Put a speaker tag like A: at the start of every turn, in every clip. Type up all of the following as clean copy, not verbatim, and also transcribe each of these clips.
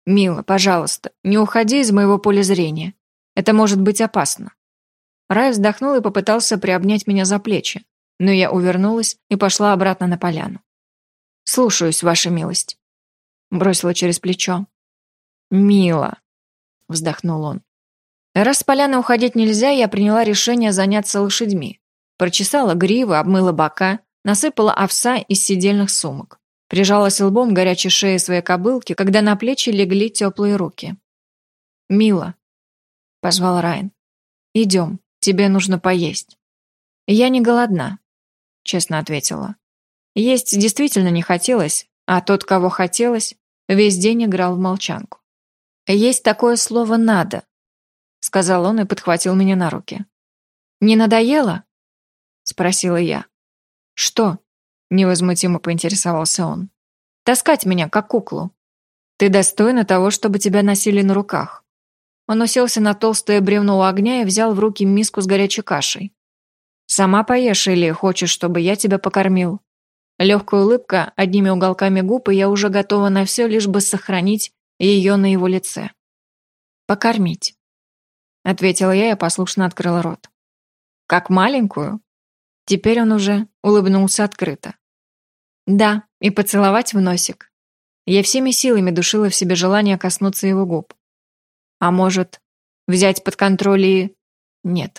A: «Мила, пожалуйста, не уходи из моего поля зрения. Это может быть опасно». Рай вздохнул и попытался приобнять меня за плечи, но я увернулась и пошла обратно на поляну. «Слушаюсь, ваша милость», — бросила через плечо. «Мила», — вздохнул он. Раз с поляны уходить нельзя, я приняла решение заняться лошадьми. Прочесала гривы, обмыла бока, насыпала овса из седельных сумок. Прижалась лбом к горячей шее своей кобылки, когда на плечи легли теплые руки. «Мила», — позвал Райан, — «идем, тебе нужно поесть». «Я не голодна», — честно ответила. Есть действительно не хотелось, а тот, кого хотелось, весь день играл в молчанку. «Есть такое слово «надо», — сказал он и подхватил меня на руки. «Не надоело?» — спросила я. «Что?» — невозмутимо поинтересовался он. «Таскать меня, как куклу. Ты достойна того, чтобы тебя носили на руках». Он уселся на толстое бревно у огня и взял в руки миску с горячей кашей. «Сама поешь или хочешь, чтобы я тебя покормил?» Легкая улыбка одними уголками губ, и я уже готова на все, лишь бы сохранить ее на его лице. «Покормить», — ответила я и послушно открыла рот. «Как маленькую?» Теперь он уже улыбнулся открыто. «Да, и поцеловать в носик». Я всеми силами душила в себе желание коснуться его губ. А может, взять под контроль и... Нет.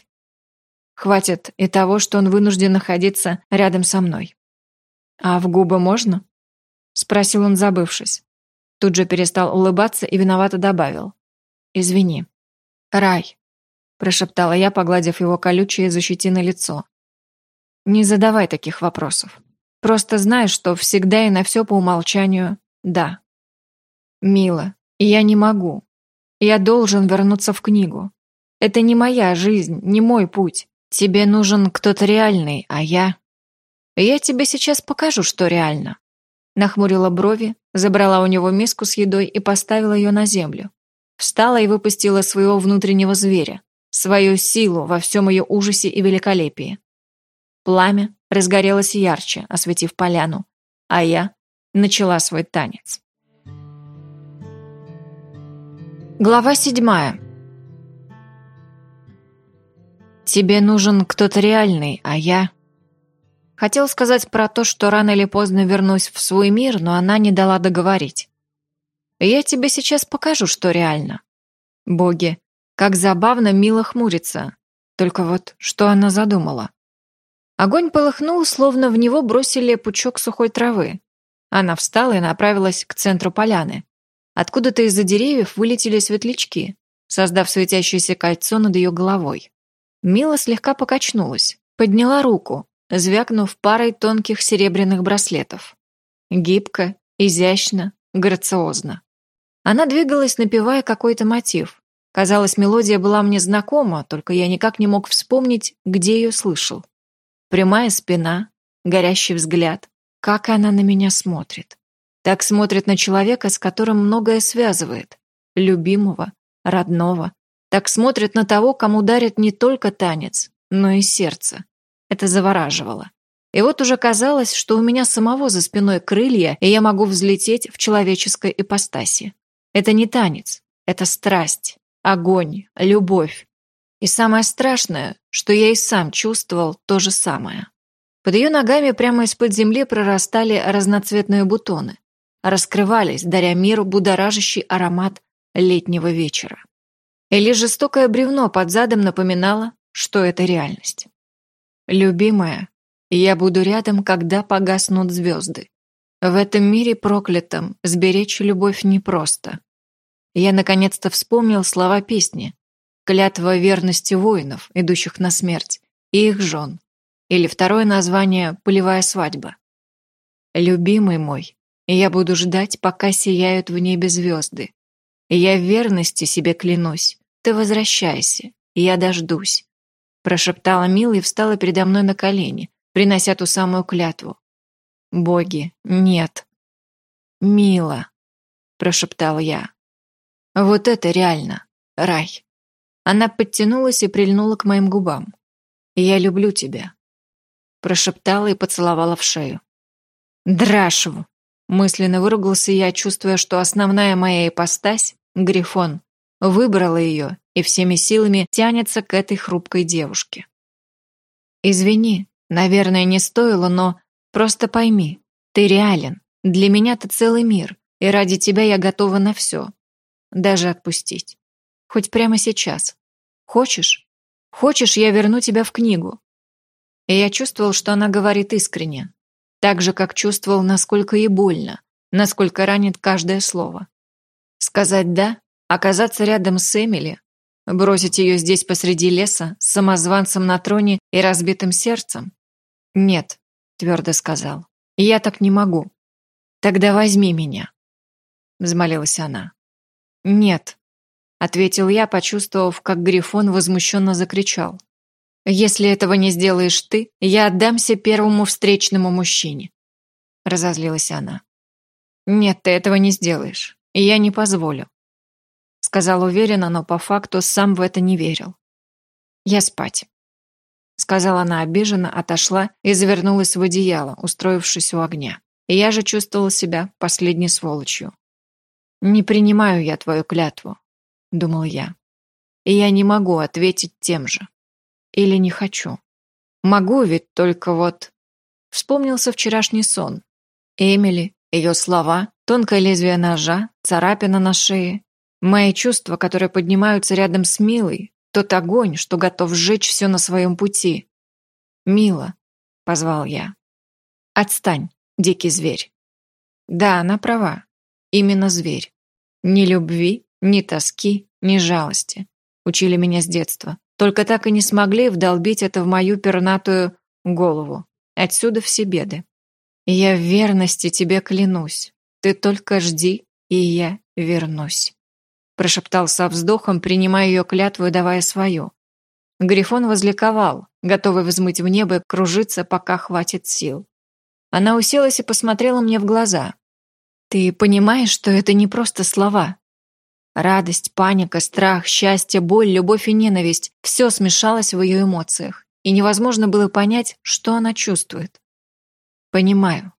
A: Хватит и того, что он вынужден находиться рядом со мной. «А в губы можно?» — спросил он, забывшись. Тут же перестал улыбаться и виновато добавил. «Извини». «Рай», — прошептала я, погладив его колючее из-за щетины лицо. «Не задавай таких вопросов. Просто знай, что всегда и на все по умолчанию «да». «Мила, я не могу. Я должен вернуться в книгу. Это не моя жизнь, не мой путь. Тебе нужен кто-то реальный, а я...» «Я тебе сейчас покажу, что реально». Нахмурила брови, забрала у него миску с едой и поставила ее на землю. Встала и выпустила своего внутреннего зверя, свою силу во всем ее ужасе и великолепии. Пламя разгорелось ярче, осветив поляну, а я начала свой танец. Глава 7. «Тебе нужен кто-то реальный, а я...» Хотел сказать про то, что рано или поздно вернусь в свой мир, но она не дала договорить. «Я тебе сейчас покажу, что реально». Боги, как забавно Мила хмурится. Только вот, что она задумала? Огонь полыхнул, словно в него бросили пучок сухой травы. Она встала и направилась к центру поляны. Откуда-то из-за деревьев вылетели светлячки, создав светящееся кольцо над ее головой. Мила слегка покачнулась, подняла руку, звякнув парой тонких серебряных браслетов. Гибко, изящно, грациозно. Она двигалась, напевая какой-то мотив. Казалось, мелодия была мне знакома, только я никак не мог вспомнить, где ее слышал. Прямая спина, горящий взгляд. Как она на меня смотрит. Так смотрит на человека, с которым многое связывает. Любимого, родного. Так смотрит на того, кому дарит не только танец, но и сердце. Это завораживало. И вот уже казалось, что у меня самого за спиной крылья, и я могу взлететь в человеческой ипостаси. Это не танец, это страсть, огонь, любовь. И самое страшное, что я и сам чувствовал то же самое. Под ее ногами прямо из-под земли прорастали разноцветные бутоны. Раскрывались, даря миру будоражащий аромат летнего вечера. И лишь жестокое бревно под задом напоминало, что это реальность. «Любимая, я буду рядом, когда погаснут звезды. В этом мире проклятом сберечь любовь непросто». Я наконец-то вспомнил слова песни, клятва верности воинов, идущих на смерть, и их жен, или второе название «Полевая свадьба». «Любимый мой, я буду ждать, пока сияют в небе звезды. Я в верности себе клянусь, ты возвращайся, я дождусь», прошептала Мила и встала передо мной на колени, принося ту самую клятву. «Боги, нет». «Мила», прошептал я. «Вот это реально, рай». Она подтянулась и прильнула к моим губам. «Я люблю тебя», прошептала и поцеловала в шею. «Драшеву!» Мысленно выругался я, чувствуя, что основная моя ипостась, Грифон, выбрала ее и всеми силами тянется к этой хрупкой девушке. «Извини, наверное, не стоило, но просто пойми, ты реален. Для меня ты целый мир, и ради тебя я готова на все. Даже отпустить. Хоть прямо сейчас. Хочешь? Хочешь, я верну тебя в книгу?» И я чувствовал, что она говорит искренне. Так же, как чувствовал, насколько ей больно, насколько ранит каждое слово. Сказать «да», оказаться рядом с Эмили, бросить ее здесь посреди леса, с самозванцем на троне и разбитым сердцем? «Нет», — твердо сказал, — «я так не могу». «Тогда возьми меня», — взмолилась она. «Нет», — ответил я, почувствовав, как Грифон возмущенно закричал. «Если этого не сделаешь ты, я отдамся первому встречному мужчине», — разозлилась она. «Нет, ты этого не сделаешь, и я не позволю», — сказал уверенно, но по факту сам в это не верил. «Я спать», — сказала она обиженно, отошла и завернулась в одеяло, устроившись у огня. И я же чувствовала себя последней сволочью. «Не принимаю я твою клятву», — думал я. «И я не могу ответить тем же. Или не хочу. Могу ведь только вот...» Вспомнился вчерашний сон. Эмили, ее слова, тонкое лезвие ножа, царапина на шее. Мои чувства, которые поднимаются рядом с Милой, тот огонь, что готов сжечь все на своем пути. «Мила», — позвал я. «Отстань, дикий зверь». Да, она права. Именно зверь. Ни любви, ни тоски, ни жалости. Учили меня с детства. Только так и не смогли вдолбить это в мою пернатую голову. Отсюда все беды. Я в верности тебе клянусь. Ты только жди, и я вернусь. Прошептал со вздохом, принимая ее клятву и давая свою. Грифон возликовал, готовый взмыть в небо и кружиться, пока хватит сил. Она уселась и посмотрела мне в глаза. «Ты понимаешь, что это не просто слова?» Радость, паника, страх, счастье, боль, любовь и ненависть – все смешалось в ее эмоциях, и невозможно было понять, что она чувствует. «Понимаю».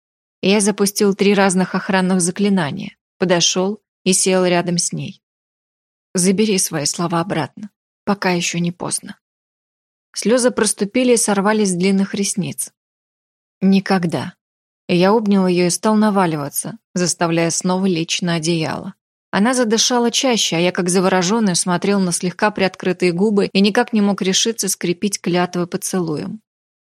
A: Я запустил 3 разных охранных заклинания, подошел и сел рядом с ней. «Забери свои слова обратно, пока еще не поздно». Слезы проступили и сорвались с длинных ресниц. «Никогда». Я обнял ее и стал наваливаться, заставляя снова лечь на одеяло. Она задышала чаще, а я, как завороженный, смотрел на слегка приоткрытые губы и никак не мог решиться скрепить клятвы поцелуем.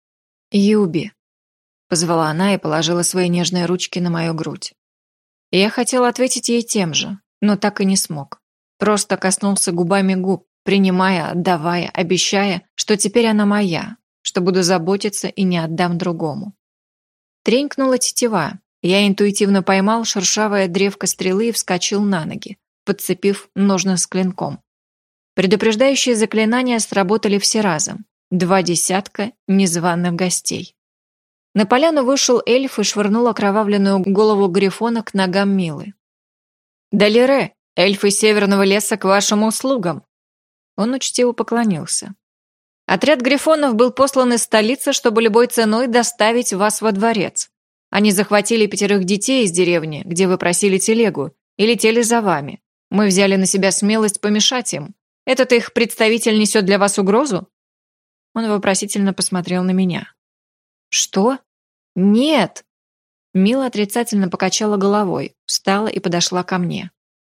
A: «Юби», — позвала она и положила свои нежные ручки на мою грудь. Я хотел ответить ей тем же, но так и не смог. Просто коснулся губами губ, принимая, отдавая, обещая, что теперь она моя, что буду заботиться и не отдам другому. Тренькнула тетива. Я интуитивно поймал шершавое древко стрелы и вскочил на ноги, подцепив ножны с клинком. Предупреждающие заклинания сработали все разом. 2 десятка незваных гостей. На поляну вышел эльф и швырнул окровавленную голову Грифона к ногам Милы. «Далире, эльфы Северного леса к вашим услугам!» Он учтиво поклонился. «Отряд Грифонов был послан из столицы, чтобы любой ценой доставить вас во дворец. Они захватили 5 детей из деревни, где вы просили телегу, и летели за вами. Мы взяли на себя смелость помешать им. Этот их представитель несет для вас угрозу?» Он вопросительно посмотрел на меня. «Что? Нет!» Мила отрицательно покачала головой, встала и подошла ко мне.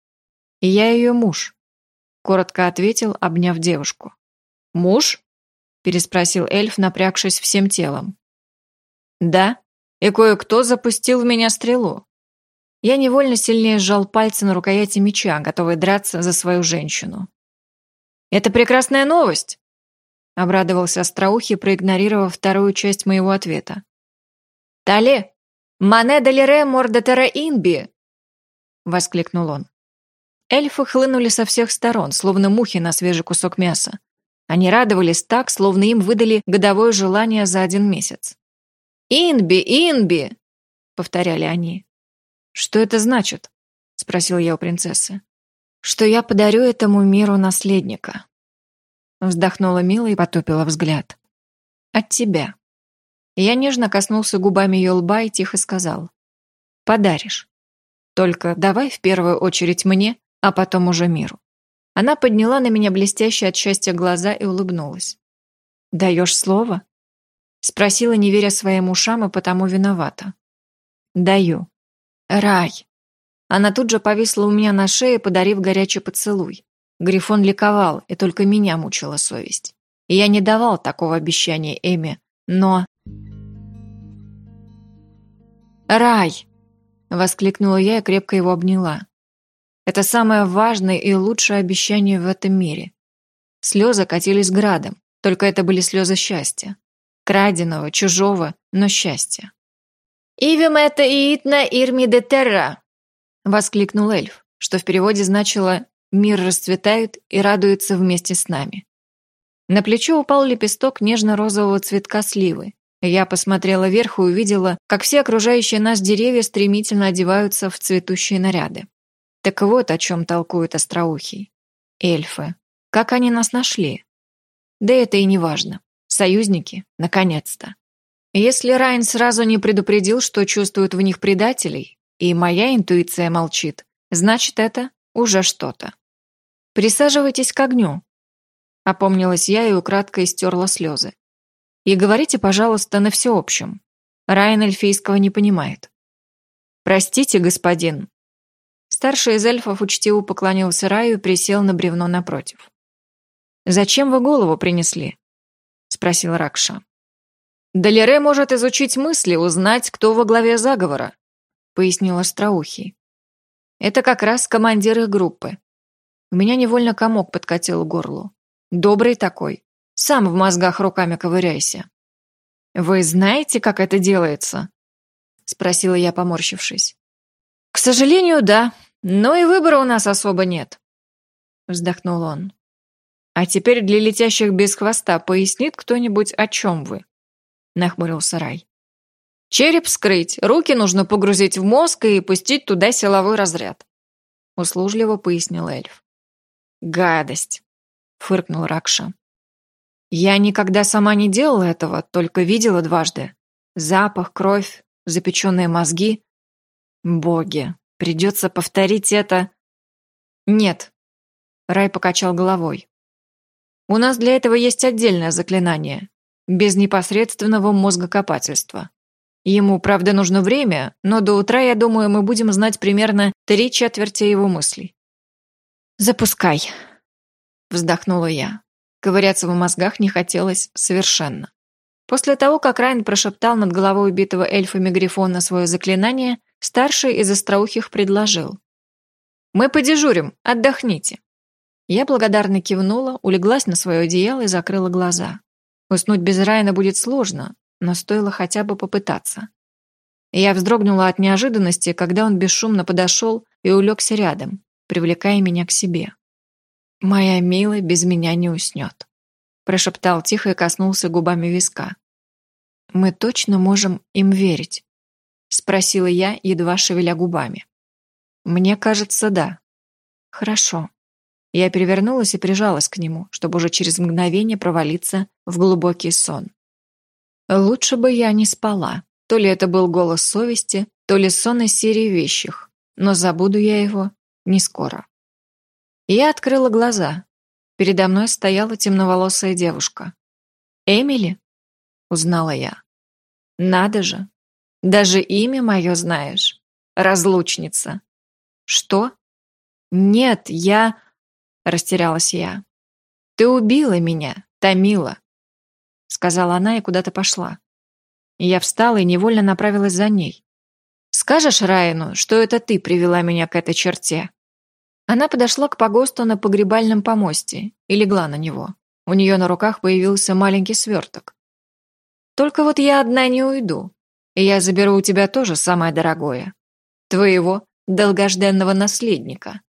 A: «Я ее муж», — коротко ответил, обняв девушку. «Муж?» — переспросил эльф, напрягшись всем телом. «Да, и кое-кто запустил в меня стрелу». Я невольно сильнее сжал пальцы на рукояти меча, готовый драться за свою женщину. «Это прекрасная новость!» — обрадовался остроухий, проигнорировав вторую часть моего ответа. «Тале! Мане далире мордетера инби!» — воскликнул он. Эльфы хлынули со всех сторон, словно мухи на свежий кусок мяса. Они радовались так, словно им выдали годовое желание за 1 месяц. «Инби! Инби!» — повторяли они. «Что это значит?» — спросил я у принцессы. «Что я подарю этому миру наследника». Вздохнула Мила и потупила взгляд. «От тебя». Я нежно коснулся губами ее лба и тихо сказал. Подаришь. Только давай в первую очередь мне, а потом уже миру». Она подняла на меня блестящие от счастья глаза и улыбнулась. «Даешь слово?» Спросила, не веря своим ушам, и потому виновата. «Даю». «Рай!» Она тут же повисла у меня на шее, подарив горячий поцелуй. Грифон ликовал, и только меня мучила совесть. И я не давал такого обещания Эми, но... «Рай!» — воскликнула я и крепко его обняла. Это самое важное и лучшее обещание в этом мире. Слезы катились градом, только это были слезы счастья. Краденого, чужого, но счастья. «Ивим это иитна ирми де терра!» — воскликнул эльф, что в переводе значило «мир расцветает и радуется вместе с нами». На плечо упал лепесток нежно-розового цветка сливы. Я посмотрела вверх и увидела, как все окружающие нас деревья стремительно одеваются в цветущие наряды. Так вот о чем толкует остроухий. Эльфы. Как они нас нашли? Да это и не важно. Союзники, наконец-то. Если Райан сразу не предупредил, что чувствует в них предателей, и моя интуиция молчит, значит, это уже что-то. «Присаживайтесь к огню», — опомнилась я и украдкой стерла слезы. «И говорите, пожалуйста, на всеобщем. Райан эльфийского не понимает». «Простите, господин». Старший из эльфов учтиво поклонился Раю и присел на бревно напротив. «Зачем вы голову принесли?» — спросил Ракша. «Далере может изучить мысли, узнать, кто во главе заговора», — пояснил Остроухий. «Это как раз командир их группы. У меня невольно комок подкатил к горлу. Добрый такой. Сам в мозгах руками ковыряйся». «Вы знаете, как это делается?» — спросила я, поморщившись. «К сожалению, да, но и выбора у нас особо нет», — вздохнул он. «А теперь для летящих без хвоста пояснит кто-нибудь, о чем вы?» — нахмурился Рай. «Череп вскрыть, руки нужно погрузить в мозг и пустить туда силовой разряд», — услужливо пояснил эльф. «Гадость», — фыркнул Ракша. «Я никогда сама не делала этого, только видела дважды. Запах, кровь, запеченные мозги. Боги, придется повторить это...» «Нет», — Рай покачал головой. «У нас для этого есть отдельное заклинание, без непосредственного мозгокопательства. Ему, правда, нужно время, но до утра, я думаю, мы будем знать примерно 3/4 его мыслей». «Запускай», — вздохнула я. Ковыряться в мозгах не хотелось совершенно. После того, как Райан прошептал над головой убитого эльфами Грифона свое заклинание, старший из остроухих предложил. «Мы подежурим, отдохните». Я благодарно кивнула, улеглась на свое одеяло и закрыла глаза. Уснуть без Райана будет сложно, но стоило хотя бы попытаться. Я вздрогнула от неожиданности, когда он бесшумно подошел и улегся рядом, привлекая меня к себе. «Моя милая без меня не уснет», — прошептал тихо и коснулся губами виска. «Мы точно можем им верить?» — спросила я, едва шевеля губами. «Мне кажется, да». «Хорошо». Я перевернулась и прижалась к нему, чтобы уже через мгновение провалиться в глубокий сон. Лучше бы я не спала. То ли это был голос совести, то ли сон из серии вещих, но забуду я его не скоро. Я открыла глаза. Передо мной стояла темноволосая девушка. «Эмили?» — узнала я. «Надо же! Даже имя мое знаешь. Разлучница». «Что?» «Нет, я...» — растерялась я. «Ты убила меня, Томила», — сказала она и куда-то пошла. Я встала и невольно направилась за ней. «Скажешь Райану, что это ты привела меня к этой черте?» Она подошла к погосту на погребальном помосте и легла на него. У нее на руках появился маленький сверток. «Только вот я одна не уйду, и я заберу у тебя тоже самое дорогое. Твоего долгожданного наследника».